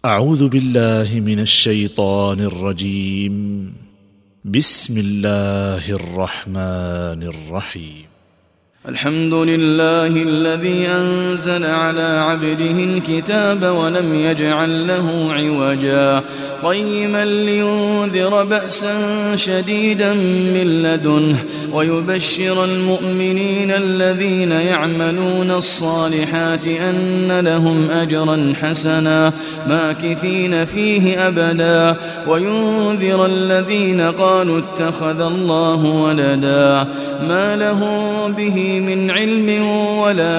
أعوذ بالله من الشيطان الرجيم. بسم الله الرحمن الرحيم. الحمد لله الذي أنزل على عبده الكتاب ولم يجعل له عوجا قيما لينذر بأسا شديدا من لدنه ويبشر المؤمنين الذين يعملون الصالحات أن لهم أجرا حسنا ماكثين فيه أبدا وينذر الذين قالوا اتخذ الله ولدا ما له به من علم ولا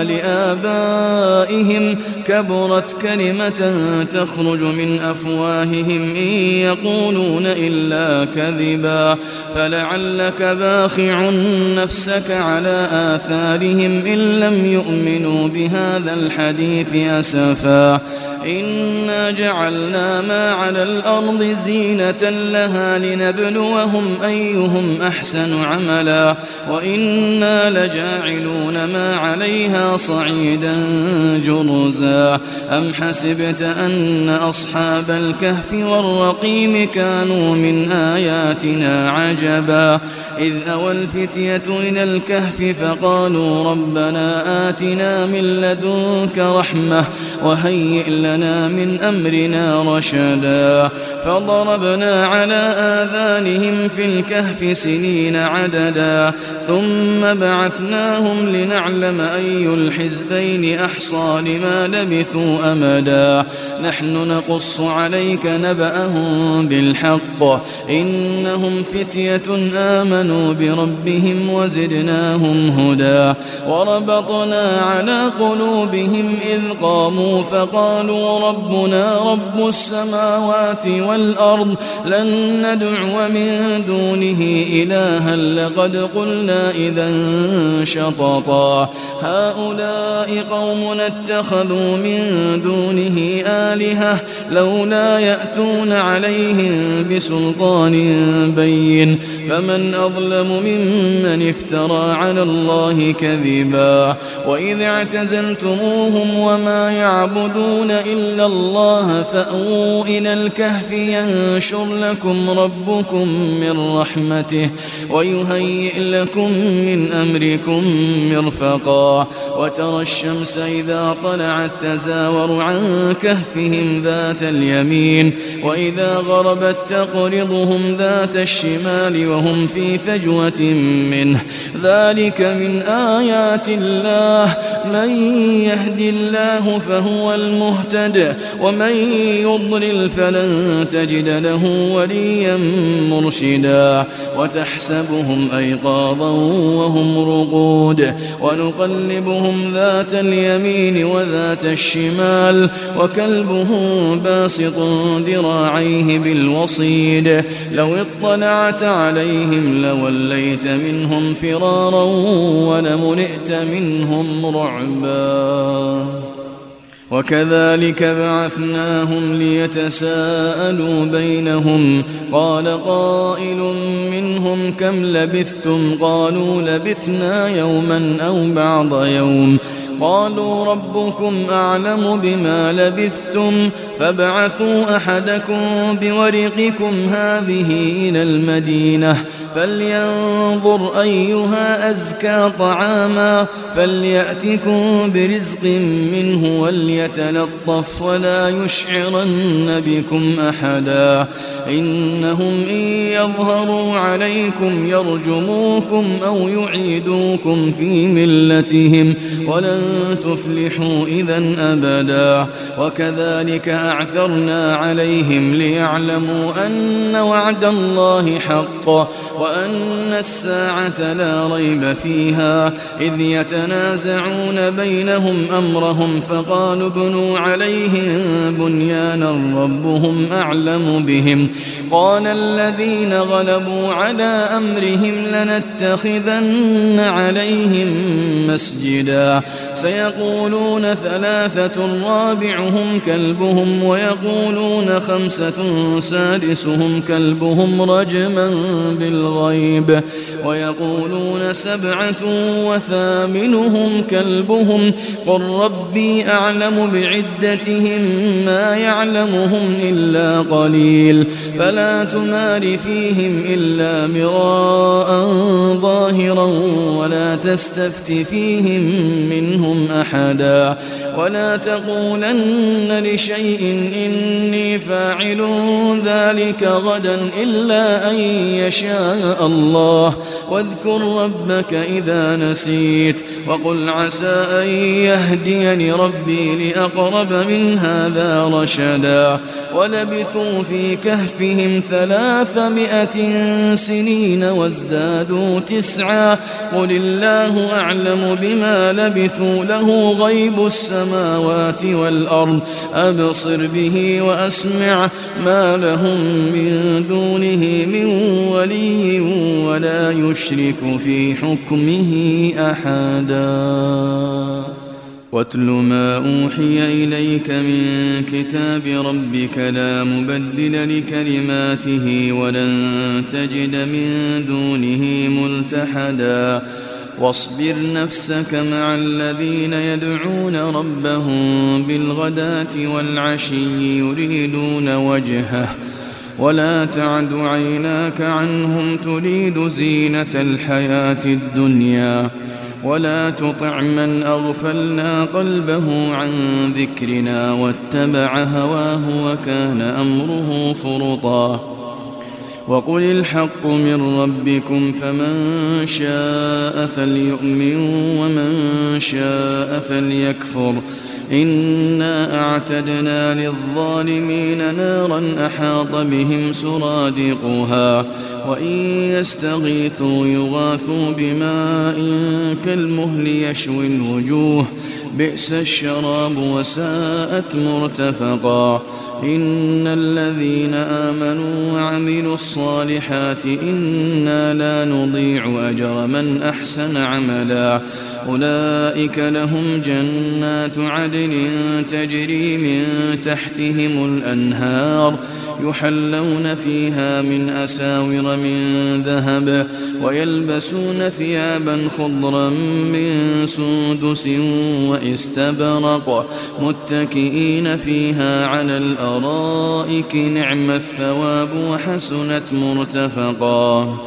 لآبائهم كبرت كلمة تخرج من أفواههم إن يقولون إلا كذبا فلعلك باخع نفسك على آثارهم إن لم يؤمنوا بهذا الحديث أسفا إنا جعلنا ما على الأرض زينة لها لنبلوهم أيهم أحسن عملا وإنا لجاعلون ما عليها صعيدا جرزا أم حسبت أن أصحاب الكهف والرقيم كانوا من آياتنا عجبا إذ أوى الفتية إلى الكهف فقالوا ربنا آتنا من لدنك رحمة وهيئ لنا من أمرنا رشدا فضربنا على آذانهم في الكهف سنين عددا ثم بعثناهم لنعلم أي الحزبين أحصى لما لبثوا أمدا نحن نقص عليك نبأهم بالحق إنهم فتية آمنوا بربهم وزدناهم هدى وربطنا على قلوبهم إذ قاموا فقالوا ربنا رب السماوات والأرض لن ندعو من دونه إلها لقد قلنا إذا شططا هؤلاء قومنا اتخذوا من دونه آلهة لولا يأتون عليهم بسلطان بين فمن أظلم ممن افترى على الله كذبا وإذ اعتزلتموهم وما يعبدون إلا الله فأووا إلى الكهف ينشر لكم ربكم من رحمته ويهيئ لكم من أمركم مرفقا وترى الشمس إذا طلعت تزاور عن كهفهم ذات اليمين وإذا غربت تقرضهم ذات الشمال وهم في فجوة منه ذلك من آيات الله من يهد الله فهو المهتد ومن يضلل فلن تجد له وليا مرشدا وتحسبهم أيقاظا وهم رقود ونقلبهم ذات اليمين وذات الشمال وكلبهم باسط ذراعيه بالوصيد لو اطلعت عليهم لوليت منهم فرارا ولملئت منهم رعبا وكذلك بعثناهم ليتساءلوا بينهم قال قائل منهم كم لبثتم قالوا لبثنا يوما أو بعض يوم قالوا ربكم أعلم بما لبثتم فابعثوا أحدكم بورقكم هذه إلى المدينة فلينظر أيها أزكى طعاما فليأتكم برزق منه وليتلطف ولا يشعرن بكم أحدا إنهم إن يظهروا عليكم يرجموكم أو يعيدوكم في ملتهم ولن تفلحوا إذا أبدا وكذلك أعثرنا عليهم ليعلموا أن وعد الله حق وأن الساعة لا ريب فيها إذ يتنازعون بينهم أمرهم فقالوا ابنوا عليهم بنيانا ربهم أعلم بهم قال الذين غلبوا على أمرهم لنتخذن عليهم مسجدا سيقولون ثلاثة رابعهم كلبهم ويقولون خمسة سادسهم كلبهم رجما بالغيب الغيب ويقولون 7 وثامنهم كلبهم قل ربي أعلم بعدتهم ما يعلمهم إلا قليل فلا تمار فيهم إلا مراء ظاهرا ولا تستفت فيهم منهم أحدا ولا تقولن لشيء إني فاعل ذلك غدا إلا أن يشاء الله واذكر ربك إذا نسيت وقل عسى أن يهديني ربي لأقرب من هذا رشدا ولبثوا في كهفهم 300 سنين وازدادوا 9 قل الله أعلم بما لبثوا له غيب السماوات والأرض أبصر به وأسمع ما لهم من دونه من ولي ولا يشرك في حكمه أحدا واتل ما أوحي إليك من كتاب ربك لا مبدل لكلماته ولن تجد من دونه ملتحدا واصبر نفسك مع الذين يدعون ربهم بالغداة والعشي يريدون وجهه ولا تعد عيناك عنهم تريد زينة الحياة الدنيا ولا تطع من أغفلنا قلبه عن ذكرنا واتبع هواه وكان أمره فرطا وقل الحق من ربكم فمن شاء فليؤمن ومن شاء فليكفر إنا أعتدنا للظالمين نارا أحاط بهم سرادقها وإن يستغيثوا يغاثوا بماء كالمهل يشوي الوجوه بئس الشراب وساءت مرتفقا إن الذين آمنوا وعملوا الصالحات إنا لا نضيع أجر من أحسن عملا أولئك لهم جنات عدن تجري من تحتهم الأنهار يحلون فيها من أساور من ذهب ويلبسون ثيابا خضرا من سندس واستبرق متكئين فيها على الأرائك نعم الثواب وحسنت مرتفقا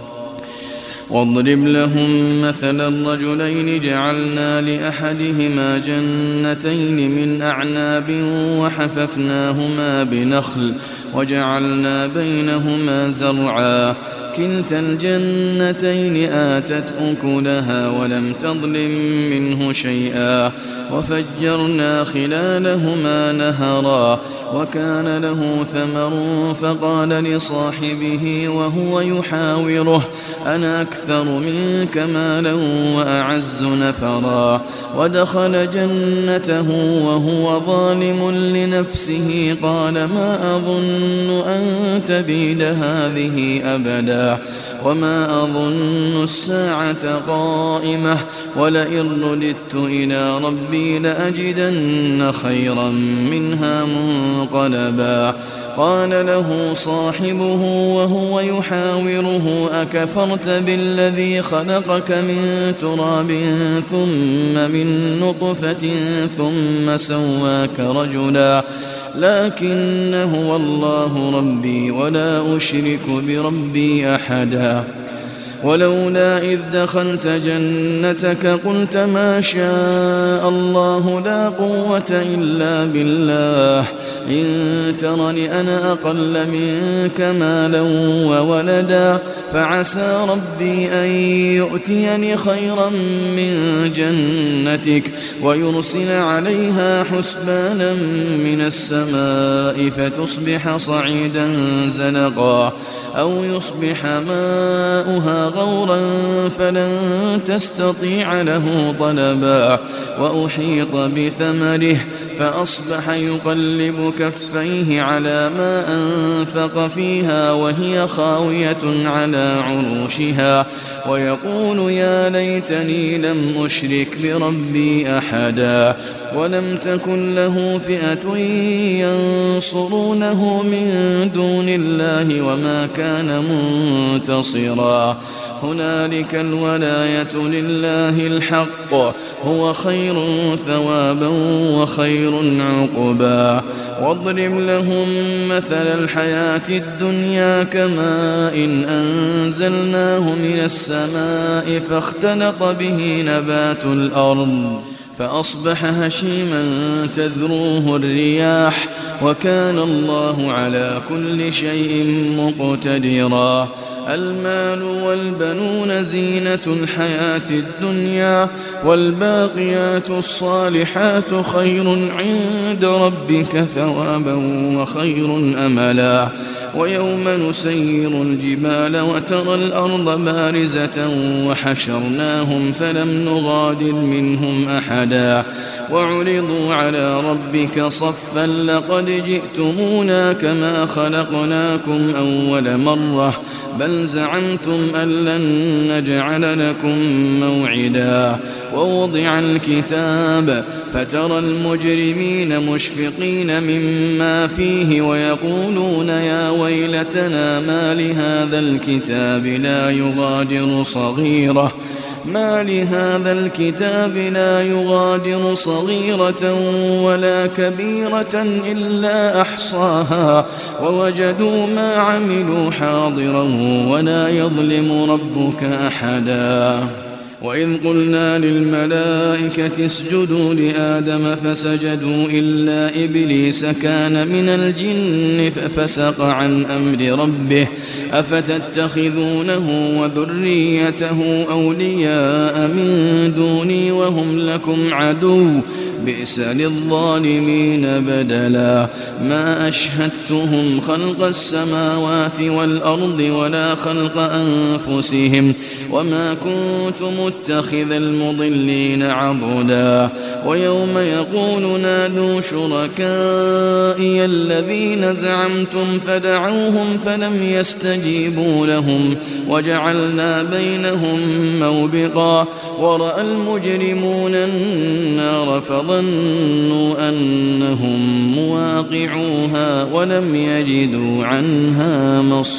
واضرب لهم مثلا الرجلين جعلنا لأحدهما جنتين من أعناب وحففناهما بنخل وجعلنا بينهما زرعا كلتا الجنتين آتت أكلها ولم تظلم منه شيئا وفجرنا خلالهما نهرا وكان له ثمر فقال لصاحبه وهو يحاوره أنا أكثر منك مالا وأعز نفرا ودخل جنته وهو ظالم لنفسه قال ما أظن أن تبيد هذه أبدا وما أظن الساعة قائمة ولئن رددت إلى ربي لأجدن خيرا منها منقلبا قال له صاحبه وهو يحاوره أكفرت بالذي خلقك من تراب ثم من نطفة ثم سواك رجلا لكن هو الله ربي ولا أشرك بربي أحدا ولولا إذ دخلت جنتك قلت ما شاء الله لا قوة إلا بالله إن ترني أنا أقل منك مالا وولدا فعسى ربي أن يؤتيني خيرا من جنتك ويرسل عليها حسبانا من السماء فتصبح صعيدا زلقا أو يصبح ماؤها غورا فلن تستطيع له طلبا وأحيط بثمره فأصبح يقلب كفيه على ما أنفق فيها وهي خاوية على عروشها ويقول يا ليتني لم أشرك بربي أحدا ولم تكن له فئة ينصرونه من دون الله وما كان منتصرا هنالك الولاية لله الحق هو خير ثوابا وخير عقبا واضرب لهم مثل الحياة الدنيا كماء أنزلناه من السماء فاختلط به نبات الأرض فأصبح هشيما تذروه الرياح وكان الله على كل شيء مقتدرا المال والبنون زينة الحياة الدنيا والباقيات الصالحات خير عند ربك ثوابا وخير أملا ويوم نسير الجبال وترى الأرض بارزة وحشرناهم فلم نغادر منهم أحدا وعرضوا على ربك صفا لقد جئتمونا كما خلقناكم أول مرة بل زعمتم أن لن نجعل لكم موعدا ووضع الكتاب فترى المجرمين مشفقين مما فيه ويقولون يا ويلتنا ما لهذا الكتاب لا يغادر صغيرة ولا كبيرة إلا أحصاها ووجدوا ما عملوا حاضرا ولا يظلم ربك أحدا وإذ قلنا للملائكة اسجدوا لآدم فسجدوا إلا إبليس كان من الجن ففسق عن أمر ربه أفتتخذونه وذريته أولياء من دوني وهم لكم عدو بئس للظالمين بدلا ما أشهدتهم خلق السماوات والأرض ولا خلق أنفسهم وما كنت متخذ المضلين عضدا ويوم يقول نادوا شركائي الذين زعمتم فدعوهم فلم يستجيبوا لهم وجعلنا بينهم موبقا ورأى المجرمون النار فظنوا أنهم مواقعوها ولم يجدوا عنها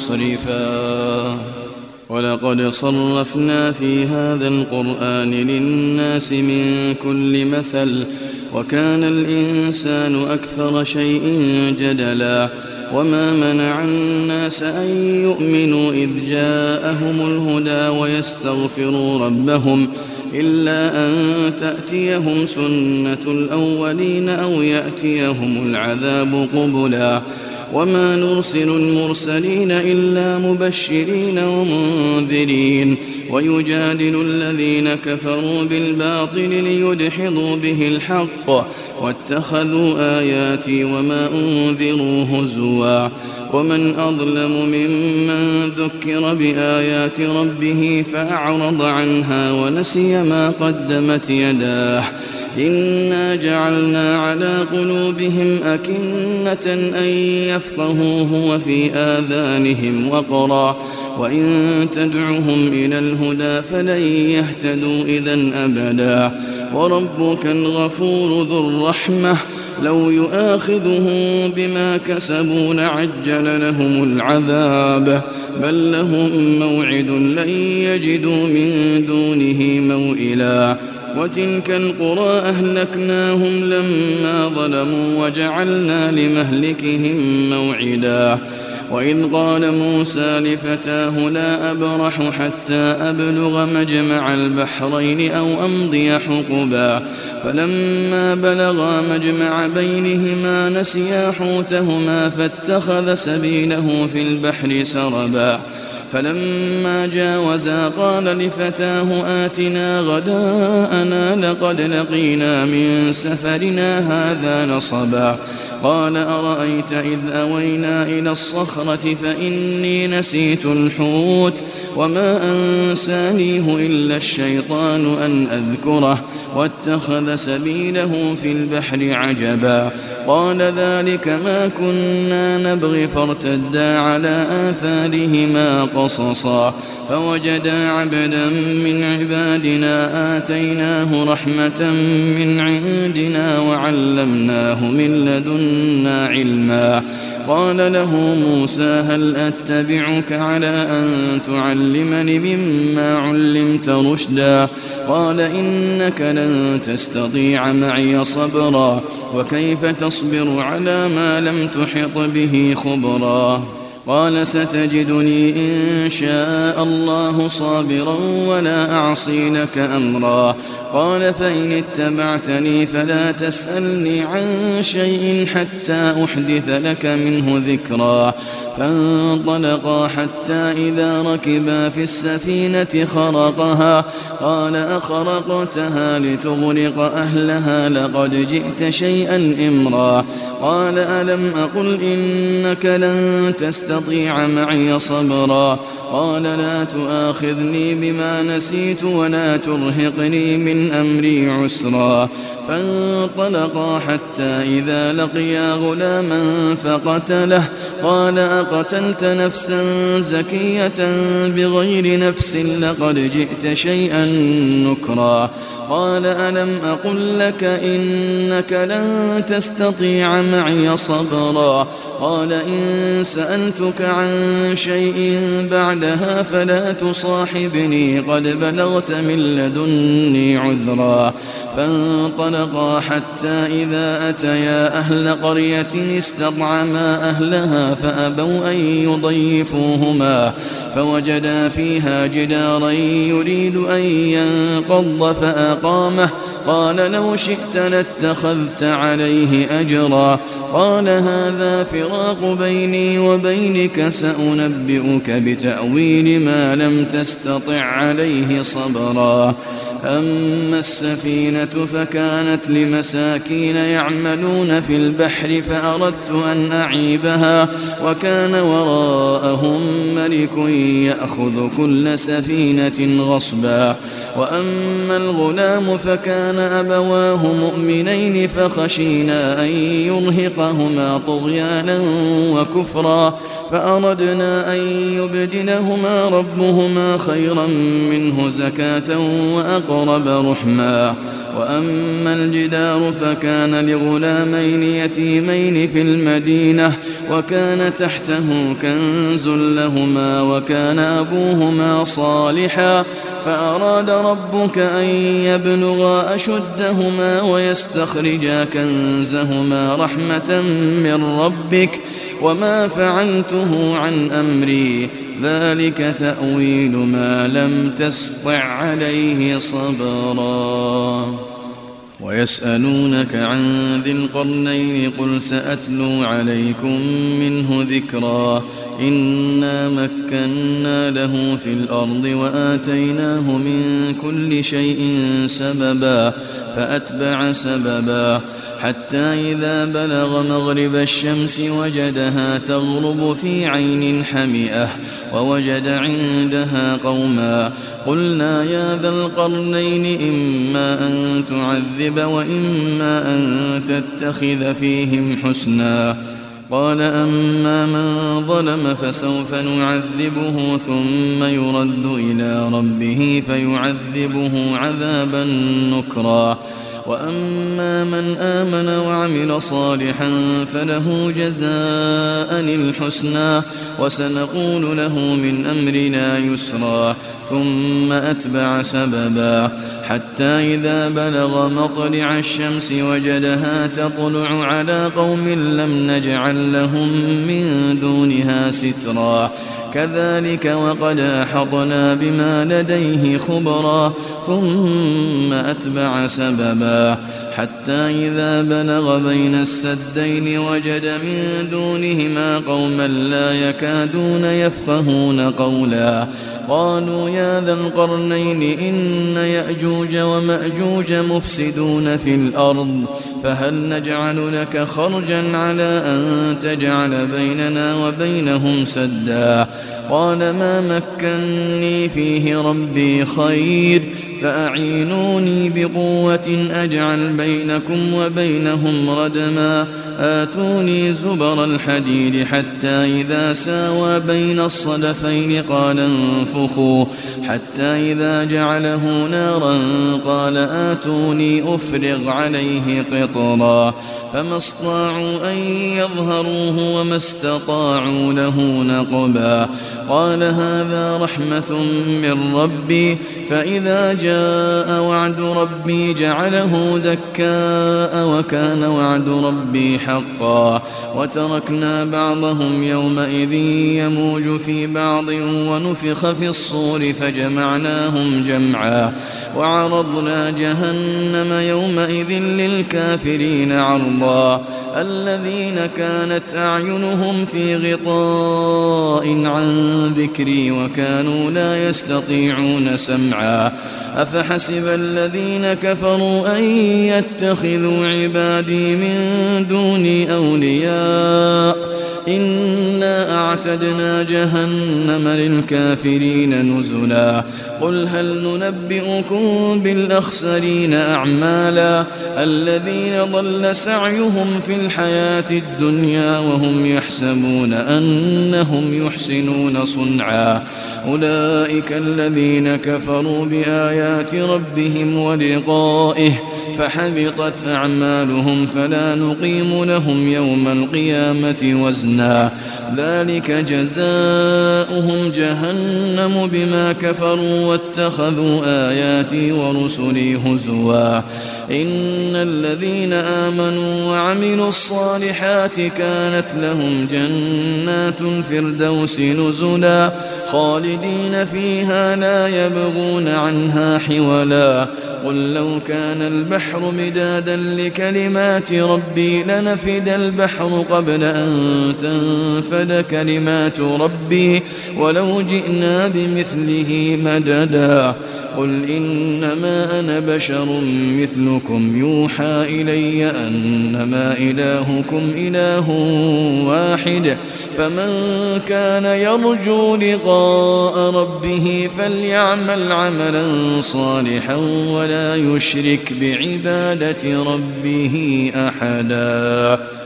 مصرفا ولقد صرفنا في هذا القرآن للناس من كل مثل وكان الإنسان أكثر شيء جدلا وما منع الناس أن يؤمنوا إذ جاءهم الهدى ويستغفروا ربهم إلا أن تأتيهم سنة الأولين أو يأتيهم العذاب قبلا وما نرسل المرسلين إلا مبشرين ومنذرين ويجادل الذين كفروا بالباطل ليدحضوا به الحق واتخذوا آياتي وما أنذروا هزوا ومن أظلم ممن ذكر بآيات ربه فأعرض عنها ونسي ما قدمت يداه إنا جعلنا على قلوبهم أكنة أن يفقهوه وفي آذانهم وقرا وإن تدعهم إلى الهدى فلن يهتدوا إذن أبدا وربك الغفور ذو الرحمة لو يؤاخذهم بما كسبوا لعجل لهم العذاب بل لهم موعد لن يجدوا من دونه موئلا وتلك القرى أهلكناهم لما ظلموا وجعلنا لمهلكهم موعدا وإذ قال موسى لفتاه لا أبرح حتى أبلغ مجمع البحرين أو أمضي حقبا فلما بلغا مجمع بينهما نسيا حوتهما فاتخذ سبيله في البحر سربا فلما جاوزا قال لفتاه آتنا غداءنا لقد لقينا من سفرنا هذا نصبا قال أرأيت إذ أوينا إلى الصخرة فإني نسيت الحوت وما أنسانيه إلا الشيطان أن أذكره واتخذ سبيله في البحر عجبا قال ذلك ما كنا نبغي فارتدا على آثارهما قصصا فوجدا عبدا من عبادنا آتيناه رحمة من عندنا وعلمناه من لدنا علما قال له موسى هل أتبعك على أن تعلمني مما علمت رشدا قال إنك لن تستطيع معي صبرا وكيف تصبر على ما لم تحط به خبرا قال ستجدني إن شاء الله صابرا ولا أعصي لك أمرا قال فإن اتبعتني فلا تسألني عن شيء حتى أحدث لك منه ذكرا فانطلقا حتى إذا ركبا في السفينة خرقها قال أخرقتها لتغرق أهلها لقد جئت شيئا إمرا قال ألم أقل إنك لن تستطيع معي صبرا قال لا تؤاخذني بما نسيت ولا ترهقني من أمري عسرا فانطلقا حتى إذا لقيا غلاما فقتله قال أقتلت نفسا زكية بغير نفس لقد جئت شيئا نكرا قال ألم أقل لك إنك لن تستطيع معي صبرا قال إن سألتك عن شيء بعدها فلا تصاحبني قد بلغت من لدني عذرا فانطلقا حتى إذا أتيا أهل قرية استطعما أهلها فأبوا أن يضيفوهما فوجدا فيها جدارا يريد أن ينقض فأقامه قال لو شئت لاتخذت عليه أجرا قال هذا فراق بيني وبينك سأنبئك بتأويل ما لم تستطع عليه صبرا أما السفينة فكانت لمساكين يعملون في البحر فأردت أن أعيبها وكان وراءهم ملك يأخذ كل سفينة غصبا وأما الغلام فكان أبواه مؤمنين فخشينا أن يرهقهما طغيانا وكفرا فأردنا أن يبدلهما ربهما خيرا منه زكاة وأقرب رحما وأما الجدار فكان لغلامين يتيمين في المدينة وكان تحته كنز لهما وكان أبوهما صالحا فأراد ربك أن يبلغا أشدهما ويستخرجا كنزهما رحمة من ربك وما فعلته عن أمري ذلك تأويل ما لم تسطع عليه صبرا ويسألونك عن ذي القرنين قل سأتلو عليكم منه ذكرا إنا مكنا له في الأرض وآتيناه من كل شيء سببا فأتبع سببا حتى إذا بلغ مغرب الشمس وجدها تغرب في عين حمئة ووجد عندها قوما قلنا يا ذا القرنين إما أن تعذب وإما أن تتخذ فيهم حسنا قال أما من ظلم فسوف نعذبه ثم يرد إلى ربه فيعذبه عذابا نكرا وأما من آمن وعمل صالحا فله جزاء الحسنى وسنقول له من أمرنا يسرا ثم أتبع سببا حتى إذا بلغ مطلع الشمس وجدها تطلع على قوم لم نجعل لهم من دونها سترا كذلك وقد أحطنا بما لديه خبرا ثم أتبع سببا حتى إذا بلغ بين السدين وجد من دونهما قوما لا يكادون يفقهون قولا قالوا يا ذا القرنين إن يأجوج ومأجوج مفسدون في الأرض فهل نجعل لك خرجا على أن تجعل بيننا وبينهم سدا قال ما مكني فيه ربي خير فأعينوني بقوة أجعل بينكم وبينهم ردما آتوني زبر الحديد حتى إذا ساوى بين الصدفين قال انفخوا حتى إذا جعله نارا قال آتوني أفرغ عليه قطرا فما استطاعوا أن يظهروه وما استطاعوا له نقبا قال هذا رحمة من ربي فإذا جاء وعد ربي جعله دكاء وكان وعد ربي حقا وتركنا بعضهم يومئذ يموج في بعض ونفخ في الصور فجمعناهم جمعا وعرضنا جهنم يومئذ للكافرين عرضا الذين كانت أعينهم في غطاء عن ذكري وكانوا لا يستطيعون سمعا أفحسب الذين كفروا أن يتخذوا عبادي من دوني أولياء إنا أعتدنا جهنم للكافرين نزلا قل هل ننبئكم بالأخسرين أعمالا الذين ضل سعيهم في الحياة الدنيا وهم يحسبون أنهم يحسنون صنعا أولئك الذين كفروا بآيات ربهم ولقائه فحبطت أعمالهم فلا نقيم لهم يوم القيامة وزنا ذلك جزاؤهم جهنم بما كفروا واتخذوا آياتي ورسلي هزوا إن الذين آمنوا وعملوا الصالحات كانت لهم جنات الفردوس نزلا خالدين فيها لا يبغون عنها حولا قل لو كان البحر مدادا لكلمات ربي لنفد البحر قبل أن تنفد كلمات ربي ولو جئنا بمثله مددا قل إنما أنا بشر مثلكم يوحى إلي أنما إلهكم إله واحد فمن كان يرجو لقاء ربه فليعمل عملا صالحا ولا يشرك بعبادة ربه أحدا.